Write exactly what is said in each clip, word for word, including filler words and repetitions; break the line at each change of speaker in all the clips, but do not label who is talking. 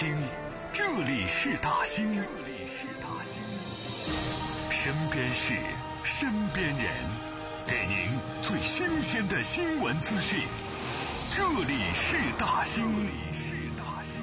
兴，这里是大兴，这里是大兴。身边事，身边人，给您最新鲜的新闻资讯。这里是大兴，这里是大兴。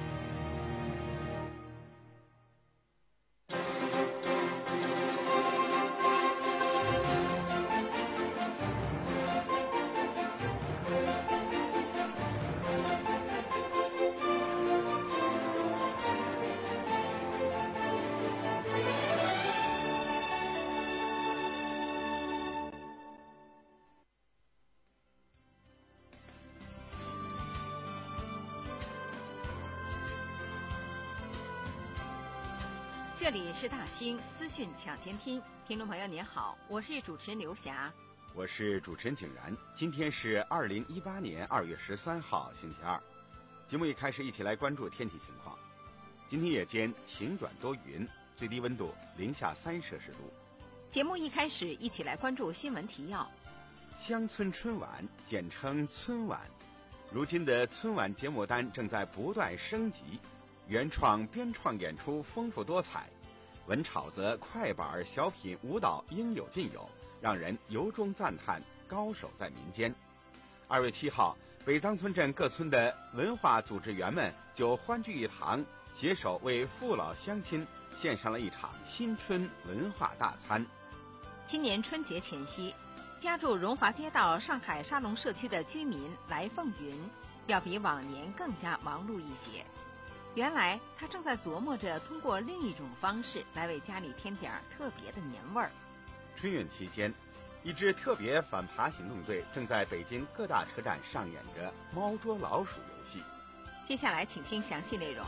这里是大兴资讯抢先听，听众朋友您好，我是主持人刘霞，
我是主持人景然。今天是二零一八年二月十三号，星期二。节目一开始，一起来关注天气情况。今天夜间晴转多云，最低温度零下三摄氏度。
节目一开始，一起来关注新闻提要。
乡村春晚，简称春晚，如今的春晚节目单正在不断升级，原创编创演出丰富多彩，文炒子、快板、小品、舞蹈应有尽有，让人由衷赞叹高手在民间。二月七号，北藏村镇各村的文化组织员们就欢聚一堂，携手为父老乡亲献上了一场新春文化大餐。
今年春节前夕，家住荣华街道上海沙龙社区的居民来凤云，要比往年更加忙碌一些。原来他正在琢磨着通过另一种方式来为家里添点特别的年味儿。
春运期间，一支特别反扒行动队正在北京各大车站上演着猫捉老鼠游戏。
接下来请听详细内容。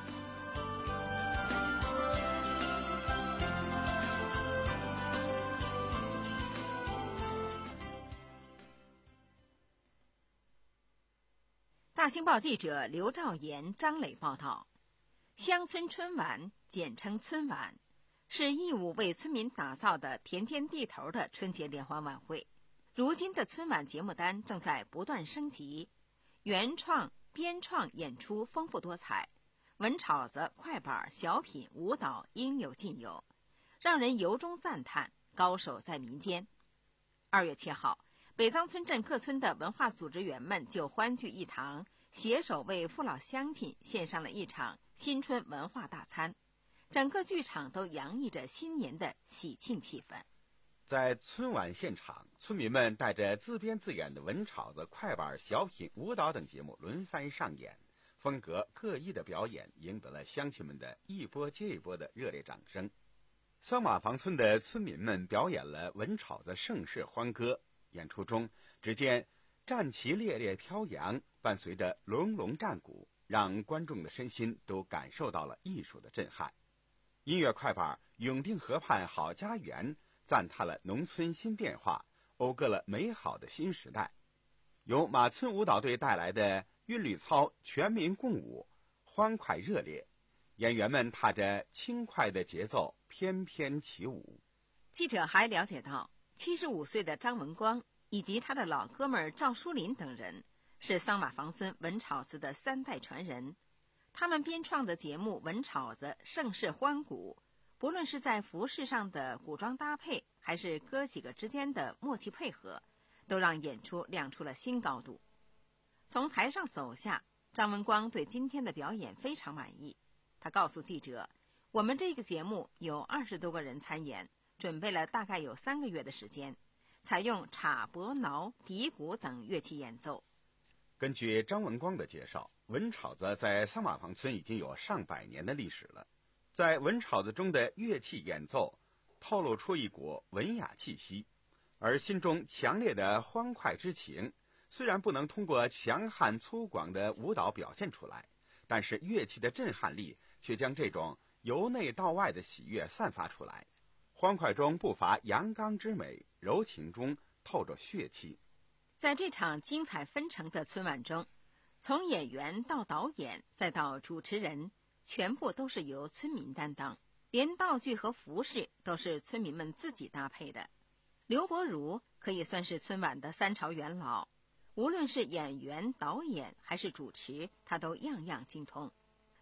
大兴报记者刘兆岩、张磊报道，乡村春晚，简称春晚，是义务为村民打造的田间地头的春节联欢晚会。如今的春晚节目单正在不断升级，原创、编创演出丰富多彩，文炒子、快板、小品、舞蹈应有尽有，让人由衷赞叹高手在民间。二月七号，北藏村镇各村的文化组织员们就欢聚一堂，携手为父老乡亲献上了一场新春文化大餐，整个剧场都洋溢着新年的喜庆气氛。
在春晚现场，村民们带着自编自演的文炒子、快板、小品、舞蹈等节目轮番上演，风格各异的表演赢得了乡亲们的一波接一波的热烈掌声。桑马房村的村民们表演了文炒子盛世欢歌，演出中只见战旗猎猎飘扬，伴随着隆隆战鼓，让观众的身心都感受到了艺术的震撼。音乐快板永定河畔好家园赞叹了农村新变化，讴歌了美好的新时代。由马村舞蹈队带来的韵律操全民共舞，欢快热烈，演员们踏着轻快的节奏翩翩起舞。
记者还了解到，七十五岁的张文光以及他的老哥们赵书林等人是桑马房村文炒子的三代传人。他们编创的节目文炒子盛世欢鼓，不论是在服饰上的古装搭配，还是哥几个之间的默契配合，都让演出亮出了新高度。从台上走下，张文光对今天的表演非常满意。他告诉记者，我们这个节目有二十多个人参演，准备了大概有三个月的时间，采用镲、钹、挠、笛鼓等乐器演奏。
根据张文光的介绍，文炒子在桑马房村已经有上百年的历史了。在文炒子中的乐器演奏透露出一股文雅气息，而心中强烈的欢快之情虽然不能通过强悍粗犷的舞蹈表现出来，但是乐器的震撼力却将这种由内到外的喜悦散发出来。欢快中不乏阳刚之美，柔情中透着血气。
在这场精彩纷呈的春晚中，从演员到导演再到主持人，全部都是由村民担当，连道具和服饰都是村民们自己搭配的。刘伯儒可以算是春晚的三朝元老，无论是演员、导演还是主持，他都样样精通。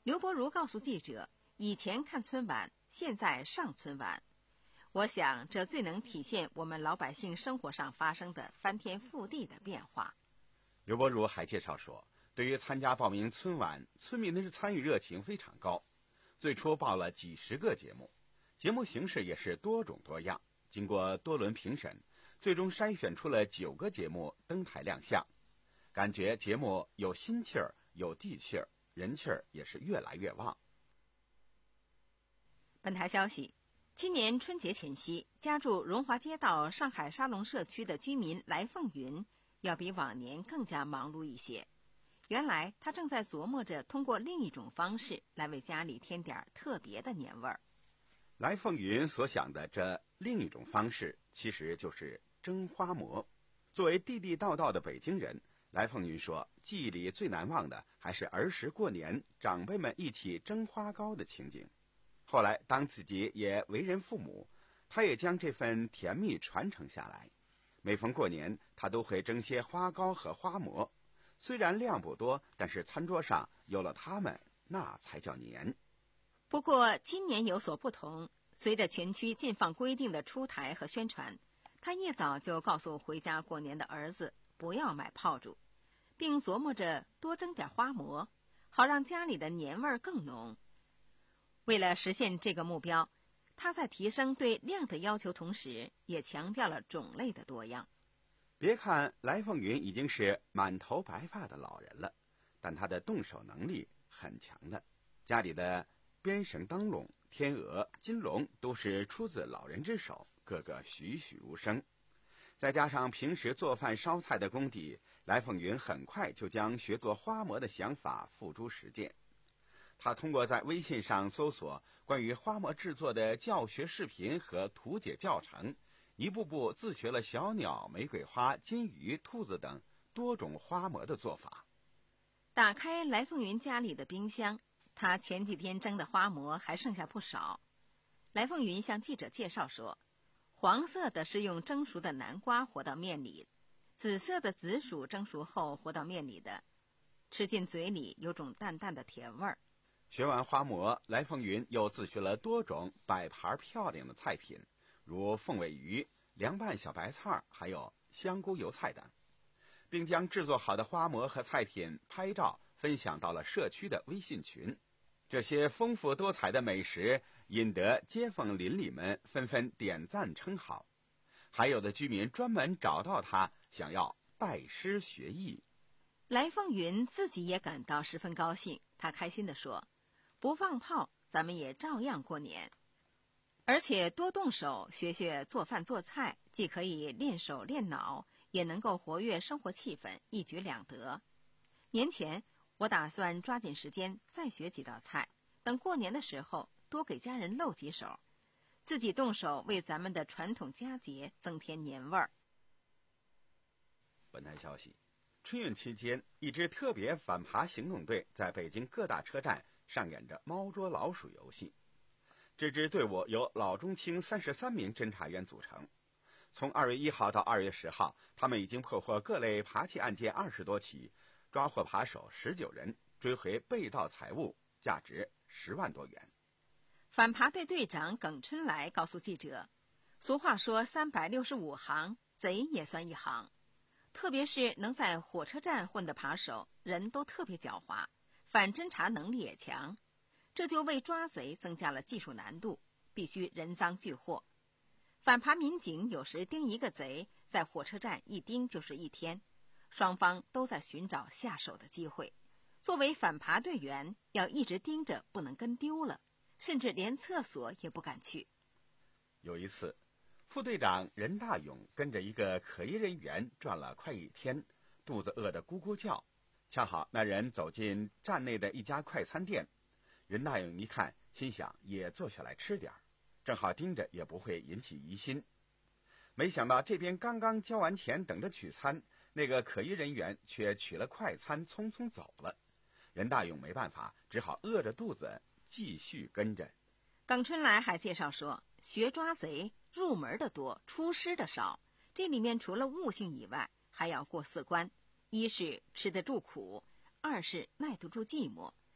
刘伯如告诉记者，以前看春晚，现在上春晚。我想这最能体现我们老百姓生活上发生的翻天覆地的变化。
刘伯如还介绍说，对于参加报名春晚，村民的参与热情非常高。最初报了几十个节目，节目形式也是多种多样。经过多轮评审，最终筛选出了九个节目登台亮相。感觉节目有心气儿，有地气儿，人气儿也是越来越旺。
本台消息，今年春节前夕，家住荣华街道上海沙龙社区的居民来凤云要比往年更加忙碌一些。原来他正在琢磨着通过另一种方式来为家里添点特别的年味儿。
来凤云所想的这另一种方式，其实就是蒸花馍。作为地地道道的北京人，来凤云说，记忆里最难忘的还是儿时过年长辈们一起蒸花糕的情景。后来当自己也为人父母，他也将这份甜蜜传承下来。每逢过年，他都会蒸些花糕和花馍，虽然量不多，但是餐桌上有了它们，那才叫年。
不过今年有所不同，随着全区禁放规定的出台和宣传，他一早就告诉回家过年的儿子不要买炮竹，并琢磨着多蒸点花馍，好让家里的年味儿更浓。为了实现这个目标，他在提升对量的要求同时，也强调了种类的多样。
别看来凤云已经是满头白发的老人了，但他的动手能力很强的。家里的编绳灯笼、天鹅、金龙都是出自老人之手，个个栩栩如生。再加上平时做饭烧菜的功底，来凤云很快就将学做花馍的想法付诸实践。他通过在微信上搜索关于花馍制作的教学视频和图解教程，一步步自学了小鸟、玫瑰花、金鱼、兔子等多种花馍的做法。
打开来凤云家里的冰箱，他前几天蒸的花馍还剩下不少。来凤云向记者介绍说，黄色的是用蒸熟的南瓜和到面里，紫色的紫薯蒸熟后和到面里的，吃进嘴里有种淡淡的甜味儿。
学完花馍，来凤云又自学了多种摆盘漂亮的菜品，如凤尾鱼、凉拌小白菜，还有香菇油菜等，并将制作好的花馍和菜品拍照分享到了社区的微信群。这些丰富多彩的美食引得街坊邻里们纷纷点赞称好，还有的居民专门找到他，想要拜师学艺。
来凤云自己也感到十分高兴，他开心地说，不放炮，咱们也照样过年。而且多动手学学做饭做菜，既可以练手练脑，也能够活跃生活气氛，一举两得。年前我打算抓紧时间再学几道菜，等过年的时候多给家人露几手，自己动手为咱们的传统佳节增添年味儿。
本台消息，春运期间，一支特别反扒行动队在北京各大车站上演着猫捉老鼠游戏。这支队伍由老中青三十三名侦查员组成。从二月一号到二月十号，他们已经破获各类扒窃案件二十多起，抓获扒手十九人，追回被盗财物价值十万多元。
反扒队队长耿春来告诉记者，俗话说三百六十五行，贼也算一行。特别是能在火车站混的扒手，人都特别狡猾，反侦查能力也强，这就为抓贼增加了技术难度，必须人赃俱获。反扒民警有时盯一个贼，在火车站一盯就是一天，双方都在寻找下手的机会。作为反扒队员，要一直盯着，不能跟丢了，甚至连厕所也不敢去。
有一次，副队长任大勇跟着一个可疑人员转了快一天，肚子饿得咕咕叫。恰好那人走进站内的一家快餐店，任大勇一看，心想也坐下来吃点儿，正好盯着也不会引起疑心。没想到这边刚刚交完钱等着取餐，那个可疑人员却取了快餐匆匆走了。任大勇没办法，只好饿着肚子继续跟着。
耿春来还介绍说，学抓贼入门的多，出师的少，这里面除了悟性以外，还要过四关：一是吃得住苦，二是耐得住寂寞，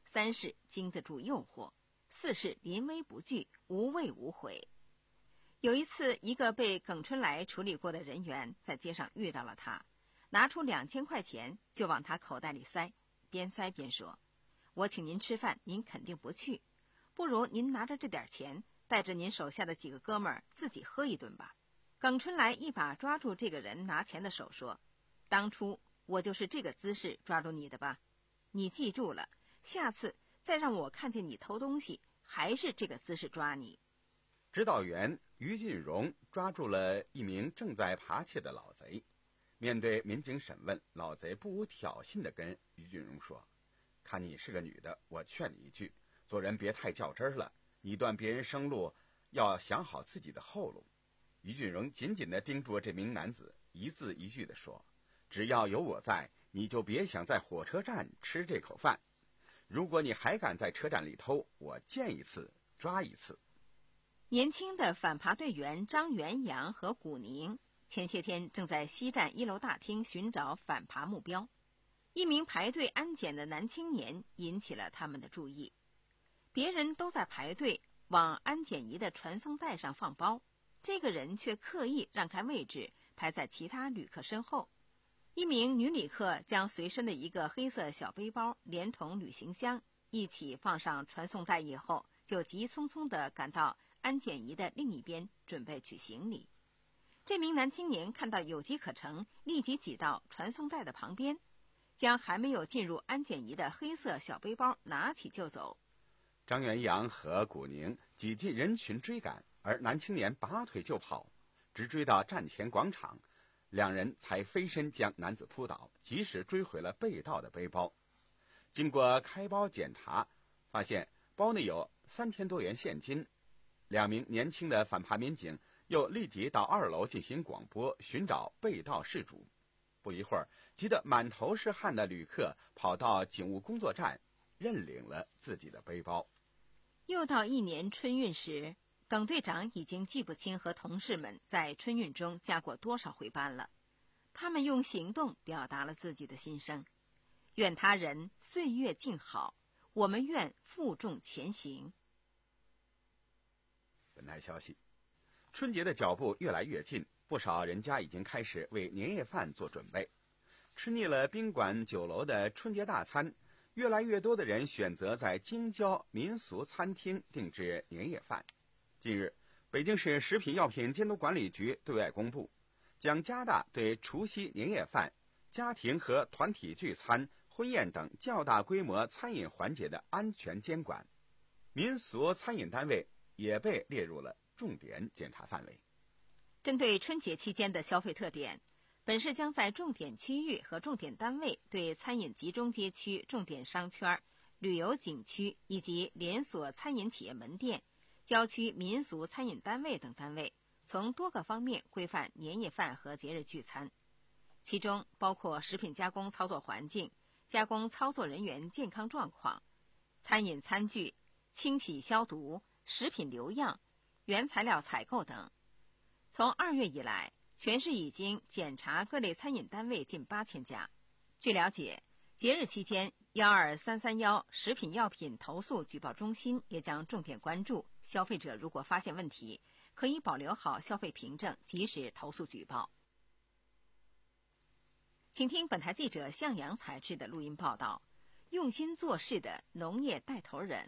三是经得住诱惑，四是临危不惧，无畏无悔。有一次，一个被耿春来处理过的人员在街上遇到了他，拿出两千块钱就往他口袋里塞，边塞边说：“我请您吃饭，您肯定不去，不如您拿着这点钱，带着您手下的几个哥们儿自己喝一顿吧。”耿春来一把抓住这个人拿钱的手说：“当初我就是这个姿势抓住你的吧？你记住了，下次再让我看见你偷东西，还是这个姿势抓你。”
指导员于俊荣抓住了一名正在扒窃的老贼。面对民警审问，老贼不无挑衅地跟于俊荣说：“看你是个女的，我劝你一句，做人别太较真了，你断别人生路，要想好自己的后路。”于俊荣紧紧地盯住这名男子，一字一句地说：“只要有我在，你就别想在火车站吃这口饭。如果你还敢在车站里偷，我见一次抓一次。”
年轻的反扒队员张元阳和古宁前些天正在西站一楼大厅寻找反扒目标，一名排队安检的男青年引起了他们的注意。别人都在排队往安检仪的传送带上放包，这个人却刻意让开位置，排在其他旅客身后。一名女旅客将随身的一个黑色小背包连同旅行箱一起放上传送带以后，就急匆匆地赶到安检仪的另一边准备取行李。这名男青年看到有机可乘，立即挤到传送带的旁边，将还没有进入安检仪的黑色小背包拿起就走。
张元阳和古宁挤进人群追赶，而男青年拔腿就跑，直追到站前广场，两人才飞身将男子扑倒，及时追回了被盗的背包。经过开包检查，发现包内有三千多元现金。两名年轻的反扒民警又立即到二楼进行广播，寻找被盗事主。不一会儿，急得满头是汗的旅客跑到警务工作站，认领了自己的背包。
又到一年春运时，耿队长已经记不清和同事们在春运中加过多少回班了。他们用行动表达了自己的心声：愿他人岁月静好，我们愿负重前行。
本台消息，春节的脚步越来越近，不少人家已经开始为年夜饭做准备。吃腻了宾馆酒楼的春节大餐，越来越多的人选择在京郊民俗餐厅定制年夜饭。近日，北京市食品药品监督管理局对外公布，将加大对除夕年夜饭、家庭和团体聚餐、婚宴等较大规模餐饮环节的安全监管。民俗餐饮单位也被列入了重点检查范围。
针对春节期间的消费特点，本市将在重点区域和重点单位对餐饮集中街区、重点商圈、旅游景区以及连锁餐饮企业门店、郊区民俗餐饮单位等单位，从多个方面规范年夜饭和节日聚餐，其中包括食品加工操作环境、加工操作人员健康状况、餐饮餐具清洗消毒、食品留样、原材料采购等。从二月以来，全市已经检查各类餐饮单位近八千家。据了解，节日期间，幺二三三幺食品药品投诉举报中心也将重点关注消费者，如果发现问题，可以保留好消费凭证，及时投诉举报。请听本台记者向阳采制的录音报道：用心做事的农业带头人。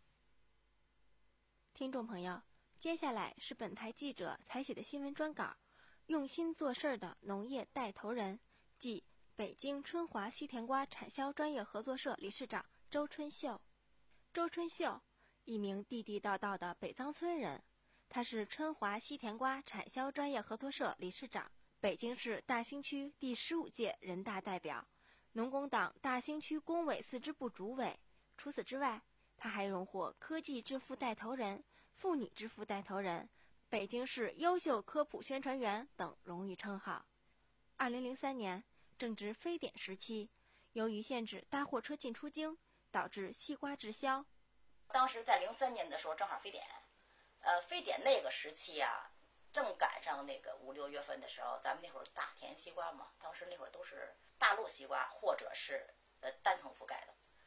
听众朋友，接下来是本台记者采写的新闻专稿，用心做事的农业带头人，即北京春华西甜瓜产销专业合作社理事长周春秀。周春秀，一名地地道道的北藏村人，他是春华西甜瓜产销专业合作社理事长，北京市大兴区第十五届人大代表，农工党大兴区工委四支部主委。除此之外，他还荣获科技致富带头人、妇女致富带头人、北京市优秀科普宣传员等荣誉称号。二零零三年正值非典时期，由于限制大货车进出京，导致西瓜滞销。
当时在零三年的时候正好非典，呃，非典那个时期啊，正赶上那个五六月份的时候，咱们那会儿大田西瓜嘛，当时那会儿都是大陆西瓜或者是呃单层覆盖的。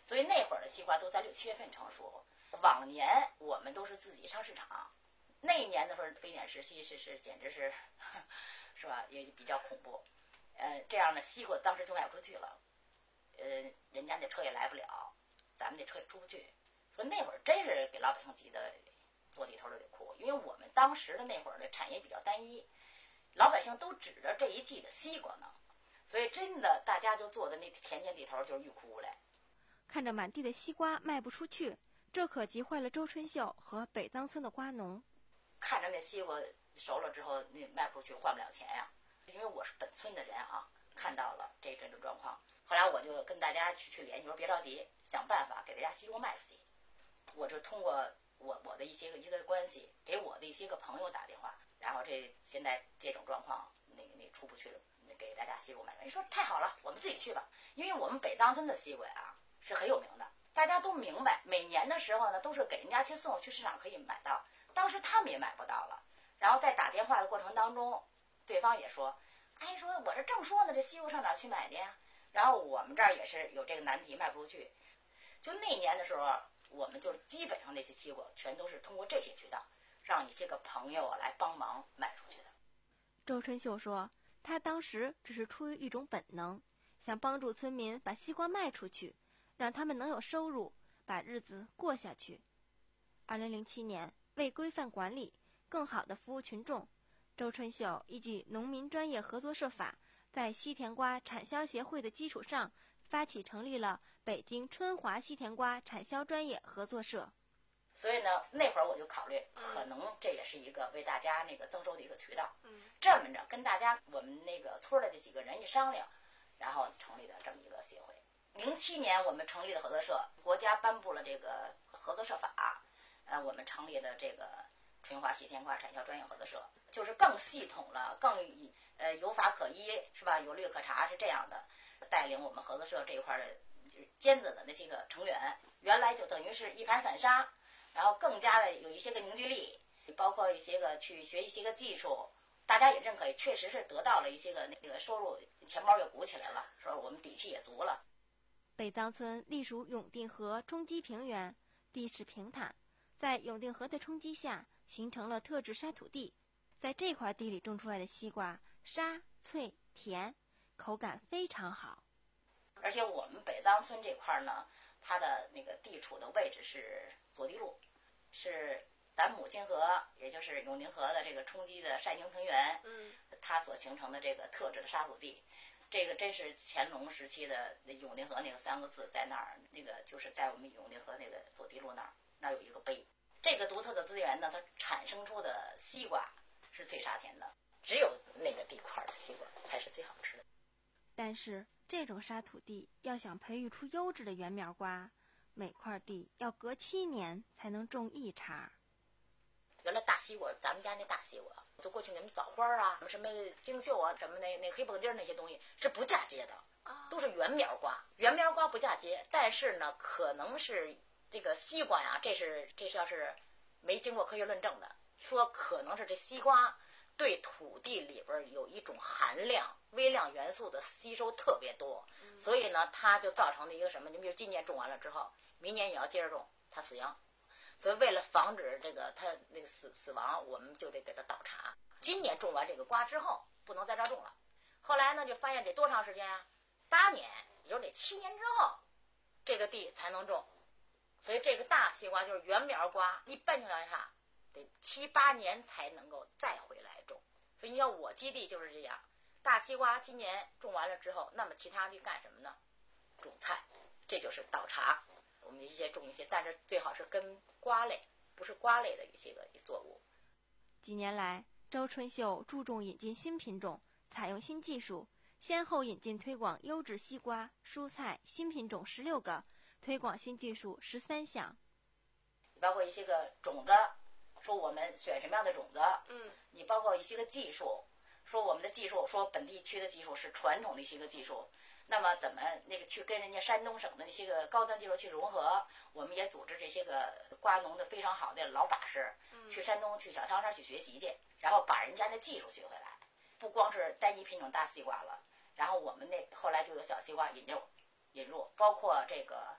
所以那会儿的西瓜都在六七月份成熟。往年我们都是自己上市场，那一年的时候非典时期是是简直是，是吧？也比较恐怖。呃，这样的西瓜当时就卖不出去了，呃，人家那车也来不了，咱们那车也出不去。说那会儿真是给老百姓急的坐地头的哭，因为我们当时的那会儿的产业比较单一，老百姓都指着这一季的西瓜呢，所以真的大家就坐在那田间地头就是欲哭无泪。
看着满地的西瓜卖不出去，这可急坏了周春秀和北当村的瓜农。
看着那西瓜熟了之后，那卖不出去，换不了钱呀。因为我是本村的人啊，看到了这这种状况，后来我就跟大家去去联系，说别着急，想办法给大家西瓜卖出去。我就通过我我的一些个一个关系，给我的一些个朋友打电话，然后这现在这种状况，那个那出不去了，给大家西瓜卖。人说太好了，我们自己去吧，因为我们北当村的西瓜啊是很有名的，大家都明白，每年的时候呢都是给人家去送，去市场可以买到，当时他们也买不到了。然后在打电话的过程当中，对方也说，哎，说我这正说呢，这西瓜上哪儿去买的呀？然后我们这儿也是有这个难题，卖不出去。就那年的时候，我们就基本上这些西瓜全都是通过这些渠道，让一些个朋友来帮忙卖出去的。
周春秀说，他当时只是出于一种本能，想帮助村民把西瓜卖出去，让他们能有收入，把日子过下去。二零零七年，为规范管理，更好地服务群众，周春秀依据农民专业合作社法，在西甜瓜产销协会的基础上，发起成立了北京春华西甜瓜产销专业合作社。
所以呢，那会儿我就考虑，可能这也是一个为大家那个增收的一个渠道。嗯，这么着跟大家我们那个村儿的这几个人一商量，然后成立的这么一个协会。零七年我们成立的合作社，国家颁布了这个合作社法，呃，我们成立的这个春华西甜瓜产销专业合作社，就是更系统了，更呃有法可依，是吧？有律可查，是这样的。带领我们合作社这一块的就是尖子的那些个成员，原来就等于是一盘散沙，然后更加的有一些个凝聚力，包括一些个去学一些个技术，大家也认可，也确实是得到了一些个那个收入，钱包也鼓起来了，说我们底气也足了。
北当村隶属永定河冲积平原，地势平坦，在永定河的冲击下形成了特质沙土地，在这块地里种出来的西瓜沙脆甜，口感非常好。
而且我们北当村这块呢，它的那个地处的位置是左地路，是咱母亲河，也就是永定河的这个冲积的晒凝平原，嗯，它所形成的这个特质的沙土地。这个真是乾隆时期的那永定河那个三个字在那儿，那个就是在我们永定河那个左地路那儿，那儿有一个碑。这个独特的资源呢，它产生出的西瓜是脆沙甜的，只有那个地块的西瓜才是最好吃的。
但是这种沙土地要想培育出优质的圆苗瓜，每块地要隔七年才能种一茬。
原来大西瓜，咱们家那大西瓜，就过去那什么枣花啊，什么京秀啊，什么那那黑蹦丁那些东西是不嫁接的，都是圆苗瓜。圆苗瓜不嫁接，但是呢，可能是这个西瓜呀，这是这是要是没经过科学论证的，说可能是这西瓜对土地里边有一种含量微量元素的吸收特别多，所以呢，它就造成了一个什么？你比如今年种完了之后，明年也要接着种，它死秧。所以为了防止这个它那个死死亡，我们就得给它倒茬。今年种完这个瓜之后，不能在这儿种了。后来呢，就发现得多长时间啊？八年，也就是得七年之后，这个地才能种。所以这个大西瓜就是圆苗瓜，一般情况下得七八年才能够再回来种。所以你像我基地就是这样，大西瓜今年种完了之后，那么其他地干什么呢？种菜，这就是倒茬。我们一些种一些，但是最好是跟瓜类，不是瓜类的一些个作物。
几年来，周春秀注重引进新品种，采用新技术，先后引进推广优质西瓜、蔬菜新品种十六个，推广新技术十三项。
包括一些个种子，说我们选什么样的种子，嗯，你包括一些个技术，说我们的技术，说本地区的技术是传统的一些个技术。那么怎么那个去跟人家山东省的那些个高端技术去融合？我们也组织这些个瓜农的非常好的老把式，去山东去小汤山去学习去，然后把人家的技术学回来。不光是单一品种大西瓜了，然后我们那后来就有小西瓜引入，引入包括这个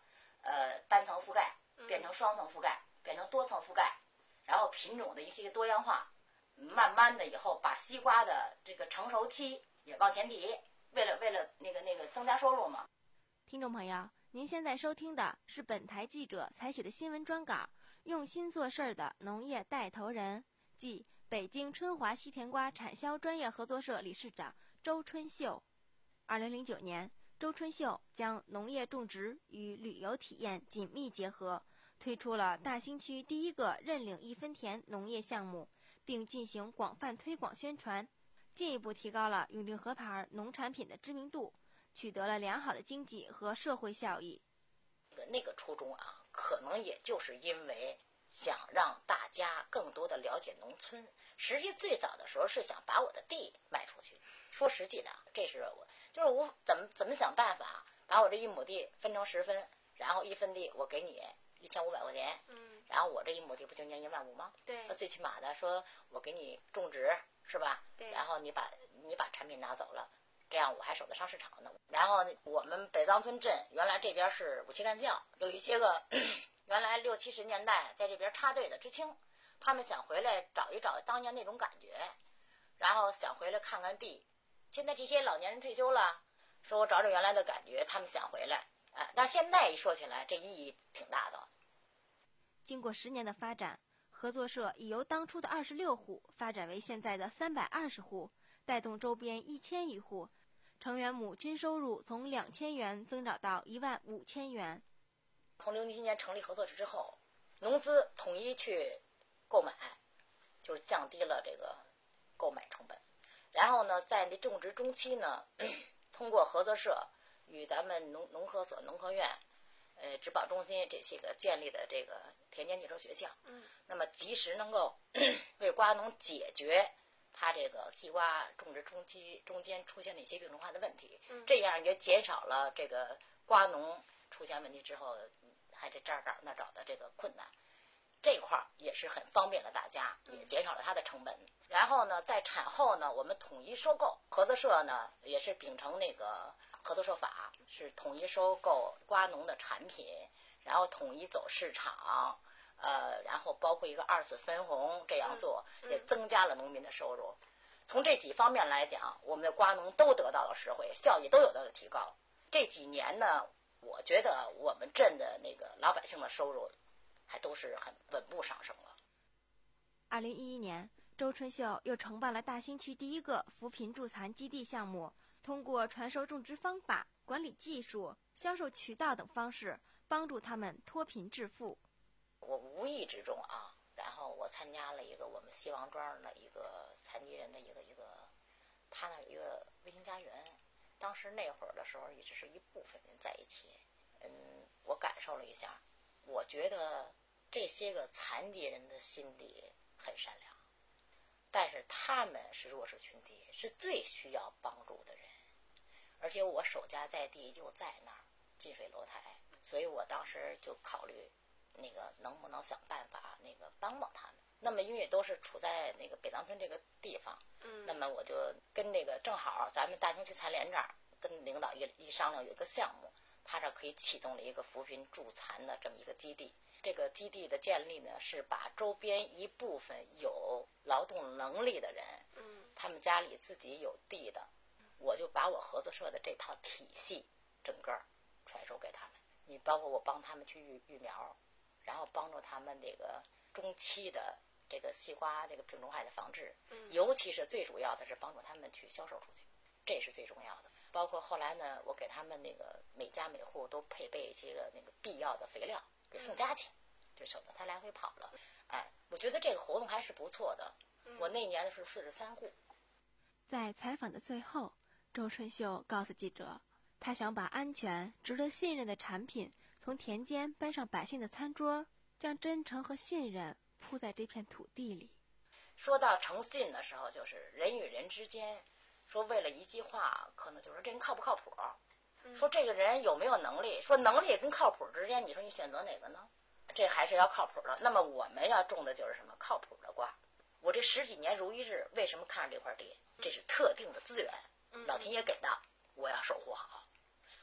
呃单层覆盖变成双层覆盖，变成多层覆盖，然后品种的一些多样化，慢慢的以后把西瓜的这个成熟期也往前提，为了为了那个那个增加收入嘛。
听众朋友，您现在收听的是本台记者采写的新闻专稿，用心做事儿的农业带头人，即北京春华西甜瓜产销专业合作社理事长周春秀。二零零九年，周春秀将农业种植与旅游体验紧密结合，推出了大兴区第一个认领一分田农业项目，并进行广泛推广宣传，进一步提高了永定河牌农产品的知名度，取得了良好的经济和社会效益。
那个初衷啊，可能也就是因为想让大家更多的了解农村。实际最早的时候是想把我的地卖出去。说实际的，这是我就是我怎么怎么想办法把我这一亩地分成十分，然后一分地我给你一千五百块钱，嗯，然后我这一亩地不就年一万五吗？
对，
最起码的说我给你种植是吧？
对，
然后你把你把产品拿走了。这样我还守得上市场呢。然后我们北藏村镇原来这边是武器干校，有一些个原来六七十年代在这边插队的知青，他们想回来找一找当年那种感觉，然后想回来看看地。现在这些老年人退休了，说我找找原来的感觉，他们想回来。哎，但是现在一说起来，这意义挺大的。
经过十年的发展，合作社已由当初的二十六户发展为现在的三百二十户，带动周边一千余户。成员亩均收入从两千元增长到一万五千元。
从零七年成立合作社之后，农资统一去购买，就是降低了这个购买成本。然后呢，在那种植中期呢，通过合作社与咱们农农科所、农科院、呃植保中心这些个建立的这个田间地头学校，嗯，那么及时能够为瓜农解决它这个西瓜种植中期中间出现的一些病虫害的问题，嗯，这样也减少了这个瓜农出现问题之后还得这儿找那找的这个困难。这块儿也是很方便了大家，也减少了它的成本。然后呢，在产后呢，我们统一收购，合作社呢也是秉承那个合作社法，是统一收购瓜农的产品，然后统一走市场，呃，然后包括一个二次分红，这样做也增加了农民的收入。从这几方面来讲，我们的瓜农都得到了实惠，效益都有到了提高。这几年呢，我觉得我们镇的那个老百姓的收入还都是很稳步上升了。
二零一一年，周春秀又承办了大兴区第一个扶贫助残基地项目，通过传授种植方法、管理技术、销售渠道等方式，帮助他们脱贫致富。
我无意之中啊，然后我参加了一个我们西王庄的一个残疾人的一个一个，他那一个微型家园。当时那会儿的时候，也只是一部分人在一起。嗯，我感受了一下，我觉得这些个残疾人的心底很善良，但是他们是弱势群体，是最需要帮助的人，而且我守家在地就在那儿，近水楼台，所以我当时就考虑那个能不能想办法那个帮帮他们。那么因为都是处在那个北藏村这个地方，嗯，那么我就跟这个正好咱们大兴区残联这儿跟领导一一商量，有一个项目，他这可以启动了一个扶贫助残的这么一个基地。这个基地的建立呢，是把周边一部分有劳动能力的人，嗯，他们家里自己有地的，我就把我合作社的这套体系整个传授给他们。你包括我帮他们去育育苗，然后帮助他们这个中期的这个西瓜这个病虫害的防治，嗯，尤其是最主要的是帮助他们去销售出去，这是最重要的。包括后来呢，我给他们那个每家每户都配备一些个那个必要的肥料，给送家去，就省得他来回跑了。哎，我觉得这个活动还是不错的。我那年的是四十三户。
在采访的最后，周春秀告诉记者，他想把安全、值得信任的产品从田间搬上百姓的餐桌，将真诚和信任铺在这片土地里。
说到诚信的时候，就是人与人之间，说为了一句话，可能就是这人靠不靠谱，说这个人有没有能力，说能力跟靠谱之间，你说你选择哪个呢？这还是要靠谱的。那么我们要种的就是什么？靠谱的瓜。我这十几年如一日，为什么看上这块地？这是特定的资源，老天爷给的，我要守护好。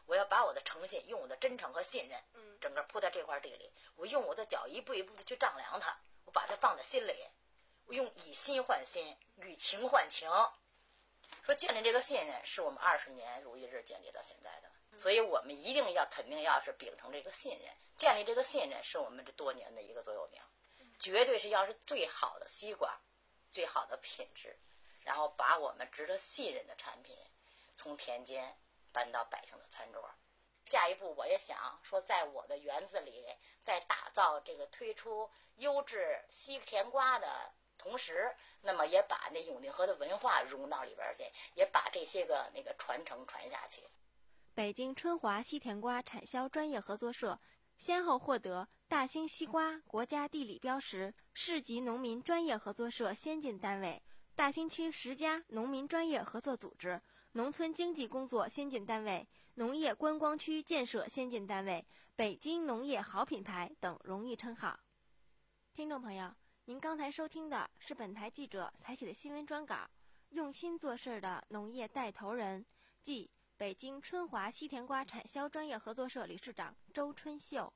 我要把我的诚信，用我的真诚和信任，整个铺在这块地里。我用我的脚一步一步的去丈量它，我把它放在心里。我用以心换心，以情换情。说建立这个信任，是我们二十年如一日建立到现在的。所以我们一定要肯定要是秉承这个信任，建立这个信任是我们这多年的一个座右铭，绝对是要是最好的西瓜，最好的品质，然后把我们值得信任的产品从田间搬到百姓的餐桌。下一步我也想说，在我的园子里，在打造这个推出优质西甜瓜的同时，那么也把那永定河的文化融到里边去，也把这些个那个传承传下去。
北京春华西甜瓜产销专业合作社先后获得大兴西瓜国家地理标识、市级农民专业合作社先进单位、大兴区十家农民专业合作组织、农村经济工作先进单位、农业观光区建设先进单位、北京农业好品牌等荣誉称号。听众朋友，您刚才收听的是本台记者采写的新闻专稿，用心做事的农业带头人，即北京春华西甜瓜产销专业合作社理事长周春秀。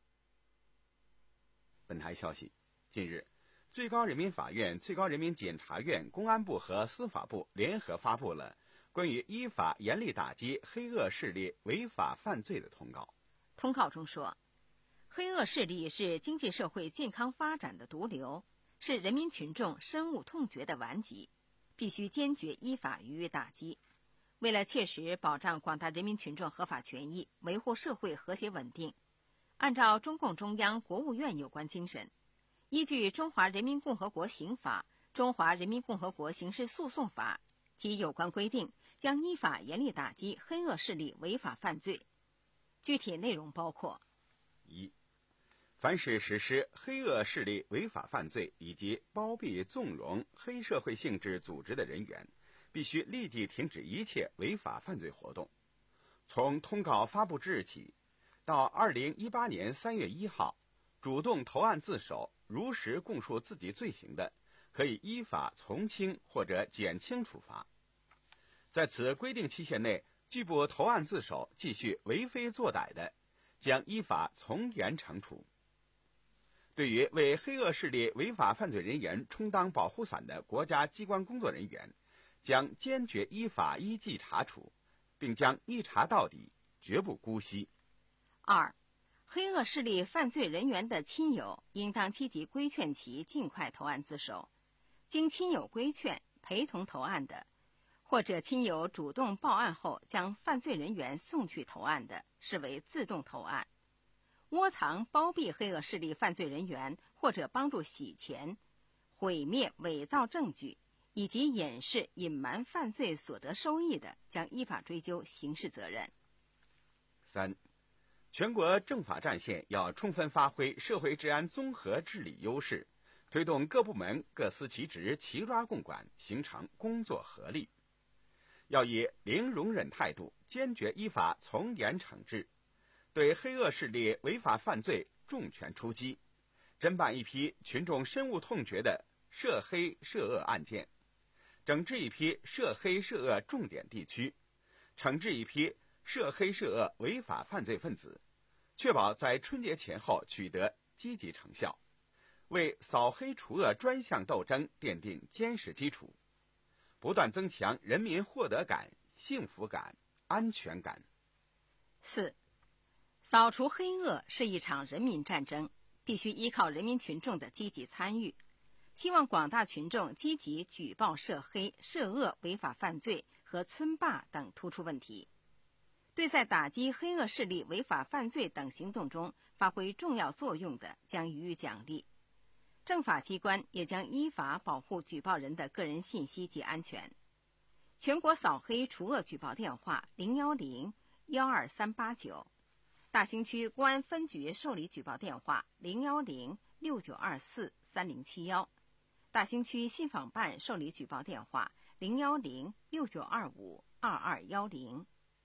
本台消息，近日，最高人民法院、最高人民检察院、公安部和司法部联合发布了关于依法严厉打击黑恶势力违法犯罪的通告。
通告中说，黑恶势力是经济社会健康发展的毒瘤，是人民群众深恶痛绝的顽疾，必须坚决依法予以打击。为了切实保障广大人民群众合法权益，维护社会和谐稳定，按照中共中央、国务院有关精神，依据《中华人民共和国刑法》《中华人民共和国刑事诉讼法》及有关规定，将依法严厉打击黑恶势力违法犯罪。具体内容包括：
一、凡是实施黑恶势力违法犯罪以及包庇纵容黑社会性质组织的人员，必须立即停止一切违法犯罪活动。从通告发布之日起到二零一八年三月一号，主动投案自首、如实供述自己罪行的，可以依法从轻或者减轻处罚。在此规定期限内拒不投案自首、继续为非作歹的，将依法从严惩处。对于为黑恶势力违法犯罪人员充当保护伞的国家机关工作人员，将坚决依法依纪查处，并将一查到底，绝不姑息。
二、黑恶势力犯罪人员的亲友应当积极规劝其尽快投案自首，经亲友规劝陪同投案的，或者亲友主动报案后将犯罪人员送去投案的，视为自动投案。窝藏包庇黑恶势力犯罪人员，或者帮助洗钱、毁灭、伪造证据以及掩饰、隐瞒犯罪所得收益的，将依法追究刑事责任。
三、全国政法战线要充分发挥社会治安综合治理优势，推动各部门各司其职、齐抓共管，形成工作合力。要以零容忍态度，坚决依法从严惩治，对黑恶势力违法犯罪重拳出击，侦办一批群众深恶痛绝的涉黑涉恶案件，整治一批涉黑涉恶重点地区，惩治一批涉黑涉恶违法犯罪分子，确保在春节前后取得积极成效，为扫黑除恶专项斗争奠定坚实基础，不断增强人民获得感、幸福感、安全感。
四、扫除黑恶是一场人民战争，必须依靠人民群众的积极参与。希望广大群众积极举报涉黑、涉恶违法犯罪和村霸等突出问题，对在打击黑恶势力违法犯罪等行动中发挥重要作用的，将予以奖励。政法机关也将依法保护举报人的个人信息及安全。全国扫黑除恶举报电话零幺零幺二三八九，大兴区公安分局受理举报电话零幺零六九二四三零七幺，大兴区信访办受理举报电话零幺零六九二五二二幺零。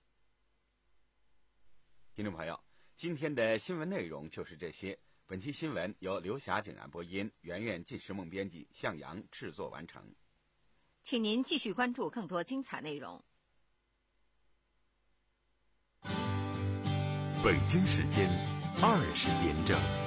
听众朋友，今天的新闻内容就是这些。本期新闻由刘霞景然播音，圆圆进时梦编辑，向阳制作完成。
请您继续关注更多精彩内容。
北京时间二十点整。